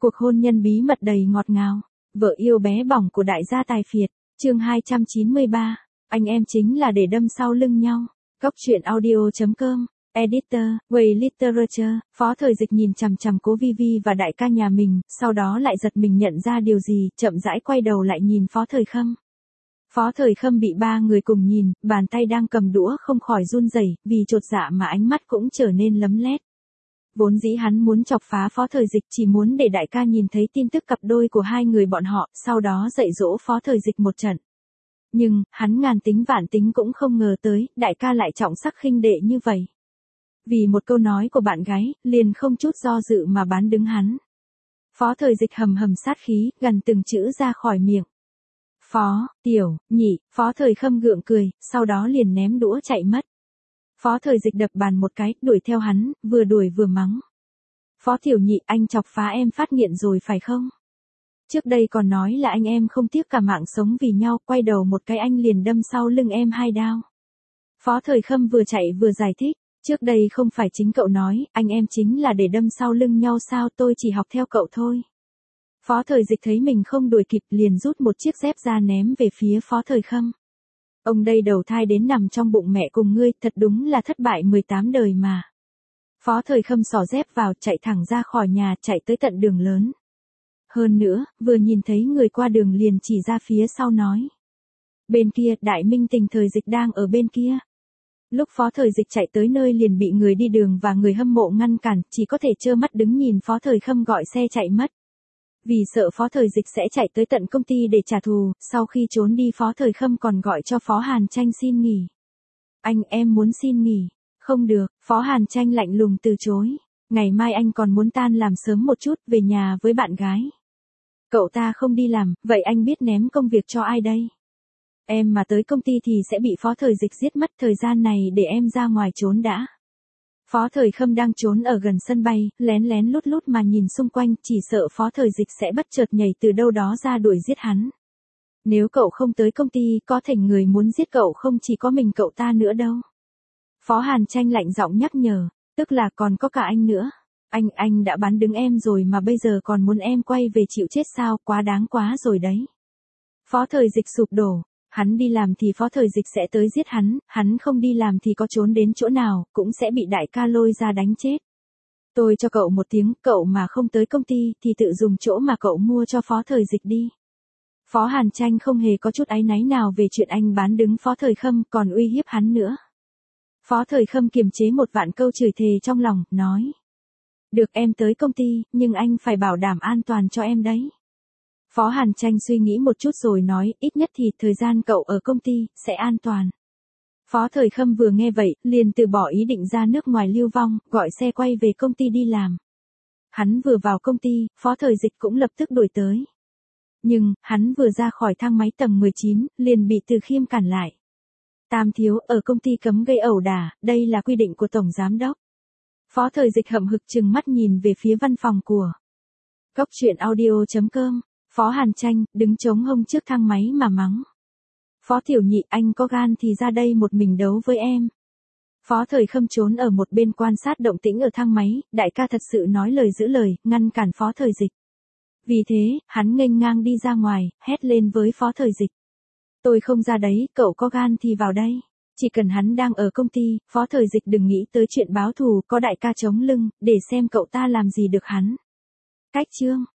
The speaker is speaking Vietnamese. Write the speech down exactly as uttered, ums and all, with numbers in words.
Cuộc hôn nhân bí mật đầy ngọt ngào. Vợ yêu bé bỏng của đại gia tài phiệt. Chương hai trăm chín mươi ba. Anh em chính là để đâm sau lưng nhau. Góc truyện audio chấm com. Editor, Way Literature. Phó Thời Dịch nhìn chằm chằm Cố Vi Vi và đại ca nhà mình, sau đó lại giật mình nhận ra điều gì, chậm rãi quay đầu lại nhìn Phó Thời Khâm. Phó Thời Khâm bị ba người cùng nhìn, bàn tay đang cầm đũa không khỏi run rẩy, vì chột dạ mà ánh mắt cũng trở nên lấm lét. Vốn dĩ hắn muốn chọc phá Phó Thời Dịch, chỉ muốn để đại ca nhìn thấy tin tức cặp đôi của hai người bọn họ, sau đó dạy dỗ Phó Thời Dịch một trận. Nhưng, hắn ngàn tính vạn tính cũng không ngờ tới, đại ca lại trọng sắc khinh đệ như vậy. Vì một câu nói của bạn gái, liền không chút do dự mà bán đứng hắn. Phó Thời Dịch hầm hầm sát khí, gần từng chữ ra khỏi miệng. Phó, tiểu, nhị, Phó Thời Khâm gượng cười, sau đó liền ném đũa chạy mất. Phó Thời Dịch đập bàn một cái, đuổi theo hắn, vừa đuổi vừa mắng. Phó tiểu nhị, anh chọc phá em phát nghiện rồi phải không? Trước đây còn nói là anh em không tiếc cả mạng sống vì nhau, quay đầu một cái anh liền đâm sau lưng em hai đao. Phó Thời Khâm vừa chạy vừa giải thích, trước đây không phải chính cậu nói, anh em chính là để đâm sau lưng nhau sao, tôi chỉ học theo cậu thôi. Phó Thời Dịch thấy mình không đuổi kịp liền rút một chiếc dép ra ném về phía Phó Thời Khâm. Ông đây đầu thai đến nằm trong bụng mẹ cùng ngươi, thật đúng là thất bại mười tám đời mà. Phó Thời Khâm xỏ dép vào, chạy thẳng ra khỏi nhà, chạy tới tận đường lớn. Hơn nữa, vừa nhìn thấy người qua đường liền chỉ ra phía sau nói. Bên kia, Đại Minh Tình Thời Dịch đang ở bên kia. Lúc Phó Thời Dịch chạy tới nơi liền bị người đi đường và người hâm mộ ngăn cản, chỉ có thể trơ mắt đứng nhìn Phó Thời Khâm gọi xe chạy mất. Vì sợ Phó Thời Dịch sẽ chạy tới tận công ty để trả thù, sau khi trốn đi Phó Thời Khâm còn gọi cho Phó Hàn Tranh xin nghỉ. Anh, em muốn xin nghỉ. Không được, Phó Hàn Tranh lạnh lùng từ chối. Ngày mai anh còn muốn tan làm sớm một chút, về nhà với bạn gái. Cậu ta không đi làm, vậy anh biết ném công việc cho ai đây? Em mà tới công ty thì sẽ bị Phó Thời Dịch giết mất, thời gian này để em ra ngoài trốn đã. Phó Thời Khâm đang trốn ở gần sân bay, lén lén lút lút mà nhìn xung quanh, chỉ sợ Phó Thời Dịch sẽ bất chợt nhảy từ đâu đó ra đuổi giết hắn. Nếu cậu không tới công ty, có thể người muốn giết cậu không chỉ có mình cậu ta nữa đâu. Phó Hàn Tranh lạnh giọng nhắc nhở, tức là còn có cả anh nữa. Anh, anh đã bán đứng em rồi mà bây giờ còn muốn em quay về chịu chết sao, quá đáng quá rồi đấy. Phó Thời Dịch sụp đổ. Hắn đi làm thì Phó Thời Dịch sẽ tới giết hắn, hắn không đi làm thì có trốn đến chỗ nào, cũng sẽ bị đại ca lôi ra đánh chết. Tôi cho cậu một tiếng, cậu mà không tới công ty, thì tự dùng chỗ mà cậu mua cho Phó Thời Dịch đi. Phó Hàn Tranh không hề có chút áy náy nào về chuyện anh bán đứng Phó Thời Khâm, còn uy hiếp hắn nữa. Phó Thời Khâm kiềm chế một vạn câu chửi thề trong lòng, nói. Được, em tới công ty, nhưng anh phải bảo đảm an toàn cho em đấy. Phó Hàn Tranh suy nghĩ một chút rồi nói, ít nhất thì thời gian cậu ở công ty, sẽ an toàn. Phó Thời Khâm vừa nghe vậy, liền từ bỏ ý định ra nước ngoài lưu vong, gọi xe quay về công ty đi làm. Hắn vừa vào công ty, Phó Thời Dịch cũng lập tức đuổi tới. Nhưng, hắn vừa ra khỏi thang máy tầng mười chín, liền bị Từ Khiêm cản lại. Tam thiếu, ở công ty cấm gây ẩu đả, đây là quy định của Tổng Giám Đốc. Phó Thời Dịch hậm hực trừng mắt nhìn về phía văn phòng của Góc truyện audio chấm com. Phó Hàn Tranh, đứng chống hông trước thang máy mà mắng. Phó tiểu nhị, anh có gan thì ra đây một mình đấu với em. Phó Thời Khâm trốn ở một bên quan sát động tĩnh ở thang máy, đại ca thật sự nói lời giữ lời, ngăn cản Phó Thời Dịch. Vì thế, hắn nghênh ngang đi ra ngoài, hét lên với Phó Thời Dịch. Tôi không ra đấy, cậu có gan thì vào đây. Chỉ cần hắn đang ở công ty, Phó Thời Dịch đừng nghĩ tới chuyện báo thù, có đại ca chống lưng, để xem cậu ta làm gì được hắn. Cách chương.